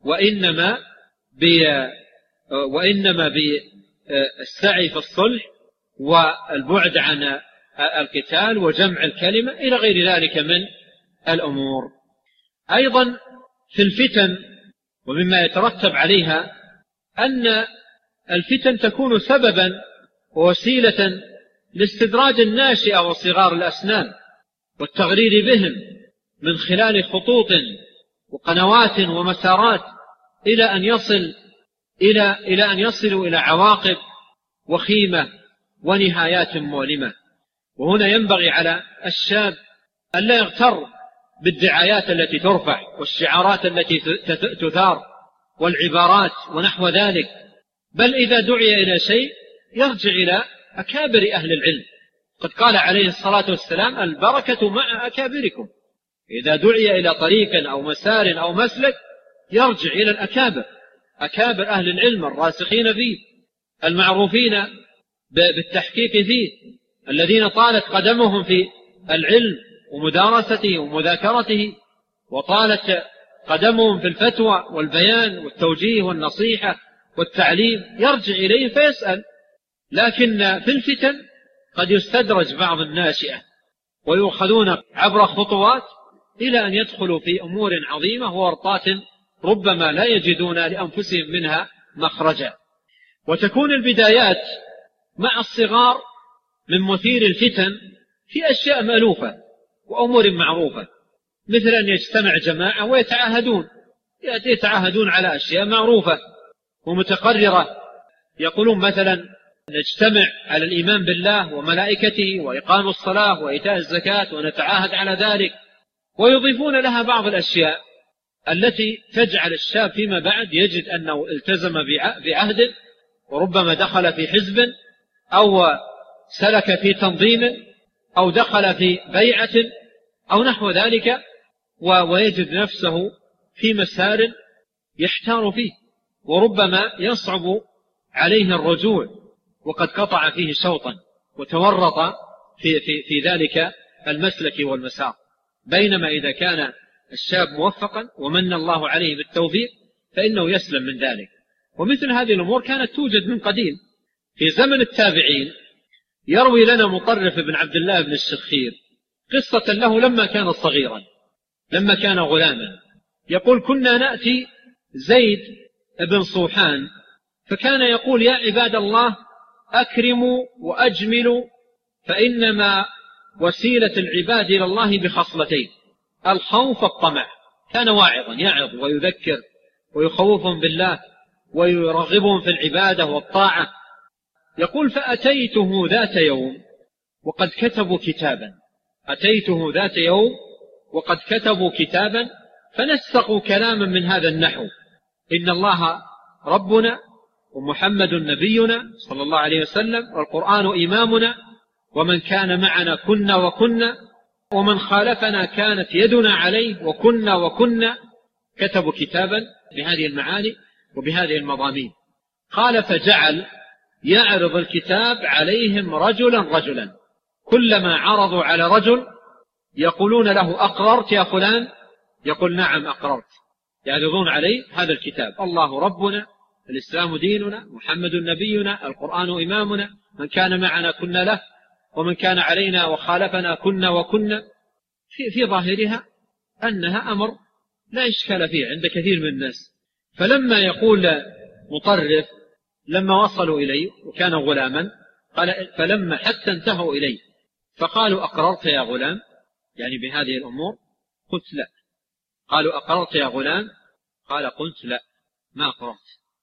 وإنما بالسعي في الصلح والبعد عن القتال وجمع الكلمة إلى غير ذلك من الأمور. أيضا في الفتن ومما يترتب عليها أن الفتن تكون سببا ووسيلة لاستدراج الناشئة وصغار الأسنان والتغرير بهم من خلال خطوط وقنوات ومسارات إلى أن يصلوا إلى عواقب وخيمة ونهايات مؤلمة. وهنا ينبغي على الشاب أن لا يغتر بالدعايات التي ترفع والشعارات التي تثار والعبارات ونحو ذلك، بل إذا دعي إلى شيء يرجع إلى أكابر أهل العلم. قد قال عليه الصلاة والسلام: البركة مع أكابركم. إذا دعي إلى طريق أو مسار أو مسلك يرجع إلى الأكابر، أكابر أهل العلم الراسخين فيه، المعروفين بالتحقيق فيه، الذين طالت قدمهم في العلم ومدارسته ومذاكرته، وطالت قدمهم في الفتوى والبيان والتوجيه والنصيحة والتعليم، يرجع إليه فيسأل. لكن في الفتن قد يستدرج بعض الناشئة ويؤخذون عبر خطوات إلى أن يدخلوا في أمور عظيمة وورطات ربما لا يجدون لأنفسهم منها مخرجا. وتكون البدايات مع الصغار من مثير الفتن في أشياء مألوفة وأمور معروفة، مثل أن يجتمع جماعة ويتعاهدون على أشياء معروفة ومتقررة. يقولون مثلا: نجتمع على الإيمان بالله وملائكته وإقام الصلاة وإيتاء الزكاة ونتعاهد على ذلك، ويضيفون لها بعض الأشياء التي تجعل الشاب فيما بعد يجد أنه التزم بعهد، وربما دخل في حزب أو سلك في تنظيم أو دخل في بيعة أو نحو ذلك، ويجد نفسه في مسار يحتار فيه، وربما يصعب عليه الرجوع وقد قطع فيه شوطا وتورط في ذلك المسلك والمسار. بينما إذا كان الشاب موفقا ومن الله عليه بالتوفيق فإنه يسلم من ذلك. ومثل هذه الأمور كانت توجد من قديم. في زمن التابعين يروي لنا مطرف بن عبد الله بن الشخير قصة له لما كان صغيرا، لما كان غلاما. يقول: كنا نأتي زيد بن صوحان فكان يقول: يا عباد الله أكرموا وأجملوا، فإنما وسيلة العباد إلى الله بخصلتين: الخوف والطمع. كان واعظا يعظ ويذكر ويخوفهم بالله ويرغبهم في العبادة والطاعة. يقول: فأتيته ذات يوم وقد كتبوا كتابا، أتيته ذات يوم وقد كتبوا كتابا فنسقوا كلاما من هذا النحو: إن الله ربنا ومحمد نبينا صلى الله عليه وسلم والقرآن إمامنا، ومن كان معنا كنا وكنا، ومن خالفنا كانت يدنا عليه وكنا. كتبوا كتابا بهذه المعاني وبهذه المضامين. قال: فجعل يعرض الكتاب عليهم رجلا، كلما عرضوا على رجل يقولون له: أقررت يا فلان؟ يقول: نعم أقررت. يعرضون عليه هذا الكتاب: الله ربنا، الإسلام ديننا، محمد نبينا، القرآن إمامنا، من كان معنا كنا له، ومن كان علينا وخالفنا كنا. في ظاهرها أنها أمر لا إشكال فيه عند كثير من الناس. فلما يقول مطرف: لما وصلوا إليه وكان غلاما، قال: فلما حتى انتهوا إليه فقالوا: أقررت يا غلام؟ يعني بهذه الأمور؟ قلت: لا. قالوا: أقررت يا غلام؟ قال: قلت: لا، ما أقررت.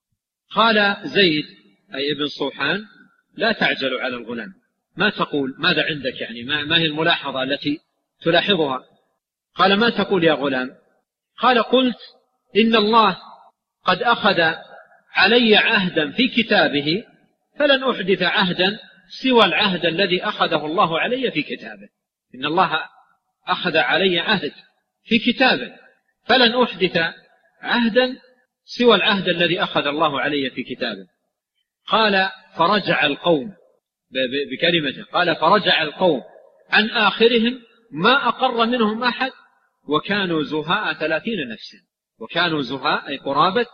قال زيد أي ابن صوحان: لا تعجلوا على الغلام، ما تقول؟ ماذا عندك؟ يعني ما هي الملاحظة التي تلاحظها؟ قال: ما تقول يا غلام؟ قال: قلت: إن الله قد أخذ علي عهدا في كتابه، فلن أحدث عهدا سوى العهد الذي أخذه الله علي في كتابه. إن الله أخذ علي عهد في كتابه، فلن أحدث عهدا سوى العهد الذي أخذ الله علي في كتابه. قال: فرجع القوم بكلمته، قال: فرجع القوم عن آخرهم ما أقر منهم أحد، وكانوا زهاء 30 نفسا. وكانوا زهاء أي قرابة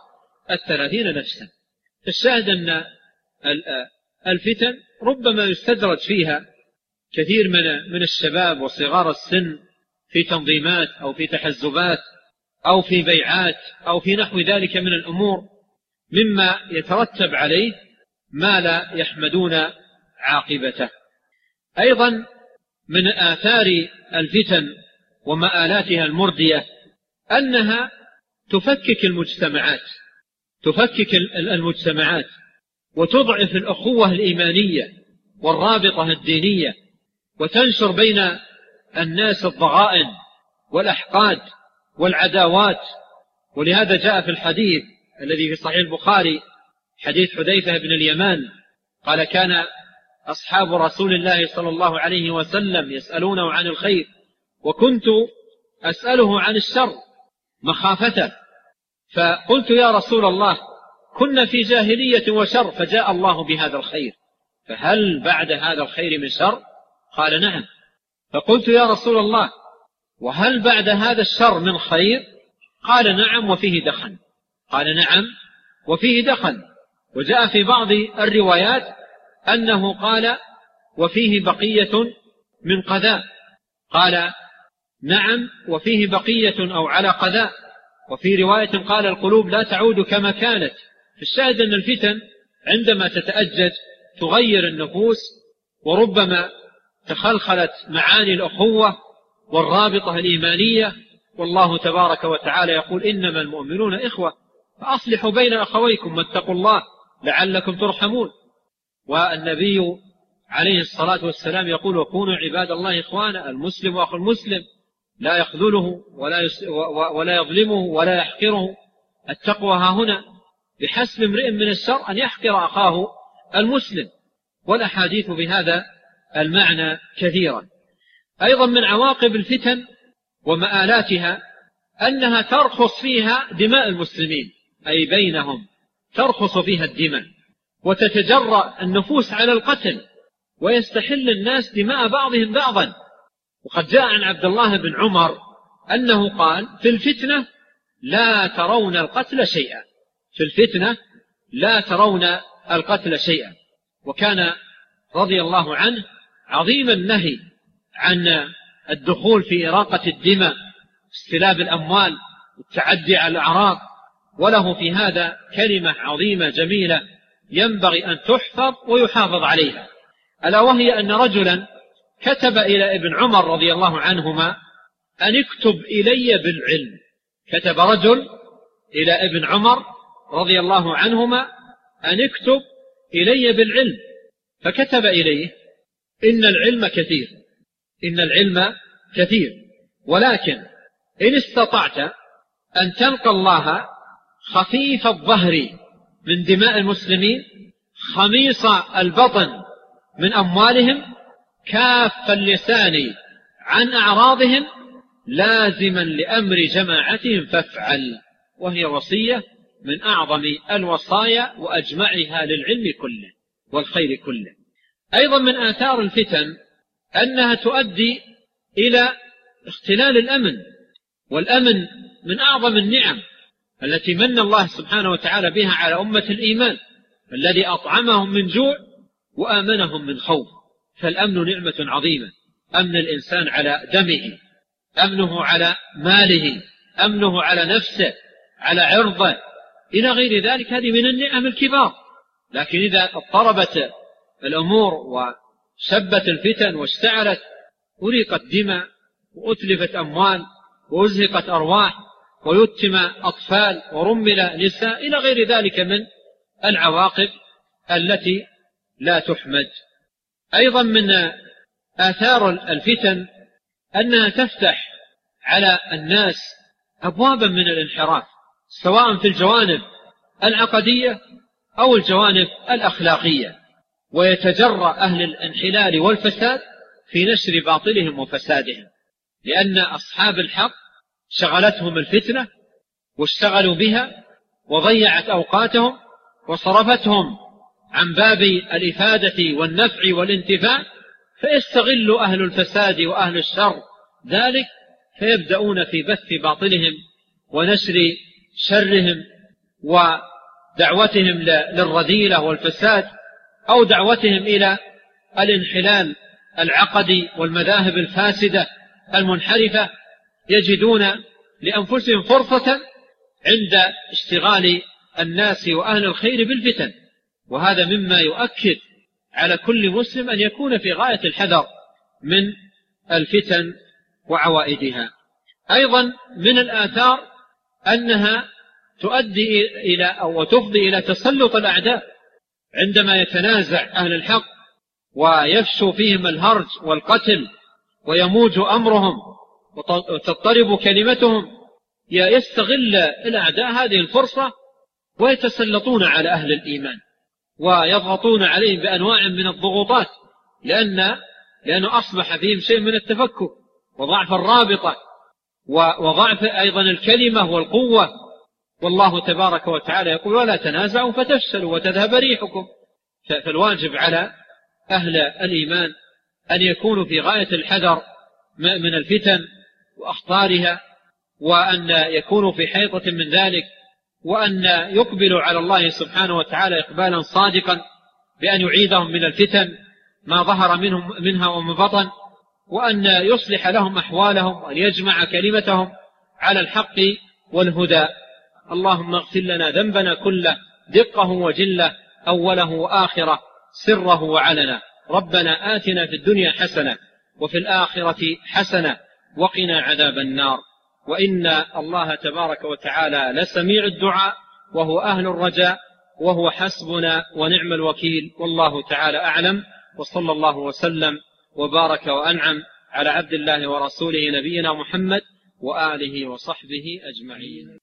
30 نفسا. الشاهد أن الفتن ربما يستدرج فيها كثير من الشباب وصغار السن في تنظيمات أو في تحزبات أو في بيعات أو في نحو ذلك من الأمور، مما يترتب عليه ما لا يحمدون عاقبته. أيضا من آثار الفتن ومآلاتها المردية أنها تفكك المجتمعات وتضعف الأخوة الإيمانية والرابطة الدينية، وتنشر بين الناس الضغائن والأحقاد والعداوات. ولهذا جاء في الحديث الذي في صحيح البخاري حديث حذيفة بن اليمان قال كان أصحاب رسول الله صلى الله عليه وسلم يسألونه عن الخير وكنت أسأله عن الشر مخافته، فقلت يا رسول الله كنا في جاهلية وشر فجاء الله بهذا الخير، فهل بعد هذا الخير من شر؟ قال نعم. فقلت يا رسول الله وهل بعد هذا الشر من خير؟ قال نعم وفيه دخن. قال نعم وفيه دخن. وجاء في بعض الروايات أنه قال وفيه بقية من قذاء، قال نعم وفيه بقية أو على قذاء. وفي رواية قال القلوب لا تعود كما كانت. فالشاهد أن الفتن عندما تتأجج تغير النفوس، وربما تخلخلت معاني الأخوة والرابطة الإيمانية. والله تبارك وتعالى يقول إنما المؤمنون إخوة فأصلحوا بين أخويكم واتقوا الله لعلكم ترحمون. والنبي عليه الصلاة والسلام يقول وكونوا عباد الله إخوانا، المسلم أخو المسلم لا يخذله ولا يظلمه ولا يحقره. التقوى ها هنا بحسب امرئ من الشر أن يحقر أخاه المسلم، والأحاديث بهذا المعنى كثيرا. أيضا من عواقب الفتن ومآلاتها أنها ترخص فيها دماء المسلمين، أي بينهم ترخص فيها الدماء، وتتجرأ النفوس على القتل، ويستحل الناس دماء بعضهم بعضا. وقد جاء عن عبد الله بن عمر أنه قال في الفتنة لا ترون القتل شيئا، في الفتنة لا ترون القتل شيئا. وكان رضي الله عنه عظيم النهي عن الدخول في إراقة الدماء، استلاب الأموال والتعدي على الأعراض، وله في هذا كلمة عظيمة جميلة ينبغي أن تحفظ ويحافظ عليها، ألا وهي أن رجلا كتب إلى ابن عمر رضي الله عنهما أن اكتب إلي بالعلم. كتب رجل إلى ابن عمر رضي الله عنهما أن اكتب إلي بالعلم، فكتب إليه إن العلم كثير، إن العلم كثير، ولكن إن استطعت أن تلقى الله خفيف الظهر من دماء المسلمين خميص البطن من أموالهم كاف اللسان عن أعراضهم لازما لأمر جماعتهم فافعل. وهي وصية من أعظم الوصايا وأجمعها للعلم كله والخير كله. أيضا من آثار الفتن أنها تؤدي إلى اختلال الأمن، والأمن من أعظم النعم التي من الله سبحانه وتعالى بها على أمة الإيمان، الذي أطعمهم من جوع وآمنهم من خوف. فالأمن نعمة عظيمة، أمن الإنسان على دمه، أمنه على ماله، أمنه على نفسه، على عرضه، إلى غير ذلك. هذه من النعم الكبار. لكن إذا اضطربت الأمور وشبت الفتن واشتعلت أريقت دماء وأتلفت أموال وأزهقت أرواح ويتم أطفال ورمل نساء إلى غير ذلك من العواقب التي لا تحمد. أيضا من آثار الفتن أنها تفتح على الناس أبوابا من الانحراف، سواء في الجوانب العقدية أو الجوانب الأخلاقية، ويتجرأ أهل الانحلال والفساد في نشر باطلهم وفسادهم، لأن أصحاب الحق شغلتهم الفتنة واشتغلوا بها وضيعت أوقاتهم وصرفتهم عن باب الإفادة والنفع والانتفاع، فيستغل أهل الفساد وأهل الشر ذلك، فيبدأون في بث باطلهم ونشر شرهم ودعوتهم للرذيلة والفساد، أو دعوتهم إلى الانحلال العقدي والمذاهب الفاسدة المنحرفة. يجدون لأنفسهم فرصة عند اشتغال الناس وأهل الخير بالفتن، وهذا مما يؤكد على كل مسلم أن يكون في غاية الحذر من الفتن وعوائدها. أيضا من الآثار أنها تؤدي إلى أو تفضي إلى تسلط الأعداء، عندما يتنازع أهل الحق ويفشو فيهم الهرج والقتل ويموج أمرهم وتضطرب كلمتهم، يستغل الأعداء هذه الفرصة ويتسلطون على أهل الإيمان ويضغطون عليهم بأنواع من الضغوطات، لأنه أصبح فيهم شيء من التفكك وضعف الرابطة وضعف أيضا الكلمة والقوة. والله تبارك وتعالى يقول: ولا تنازعوا فتفشلوا وتذهب ريحكم. فالواجب على أهل الإيمان أن يكونوا في غاية الحذر من الفتن وأخطارها، وأن يكونوا في حيطة من ذلك، وأن يقبلوا على الله سبحانه وتعالى إقبالا صادقا بأن يعيذهم من الفتن ما ظهر منها وما بطن، وأن يصلح لهم أحوالهم وأن يجمع كلمتهم على الحق والهدى. اللهم اغفر لنا ذنبنا كله، دقه وجله، أوله وآخره، سره وعلنا. ربنا آتنا في الدنيا حسنة وفي الآخرة حسنة وقنا عذاب النار. وإن الله تبارك وتعالى لسميع الدعاء وهو أهل الرجاء وهو حسبنا ونعم الوكيل. والله تعالى أعلم، وصلى الله وسلم وبارك وأنعم على عبد الله ورسوله نبينا محمد وآله وصحبه أجمعين.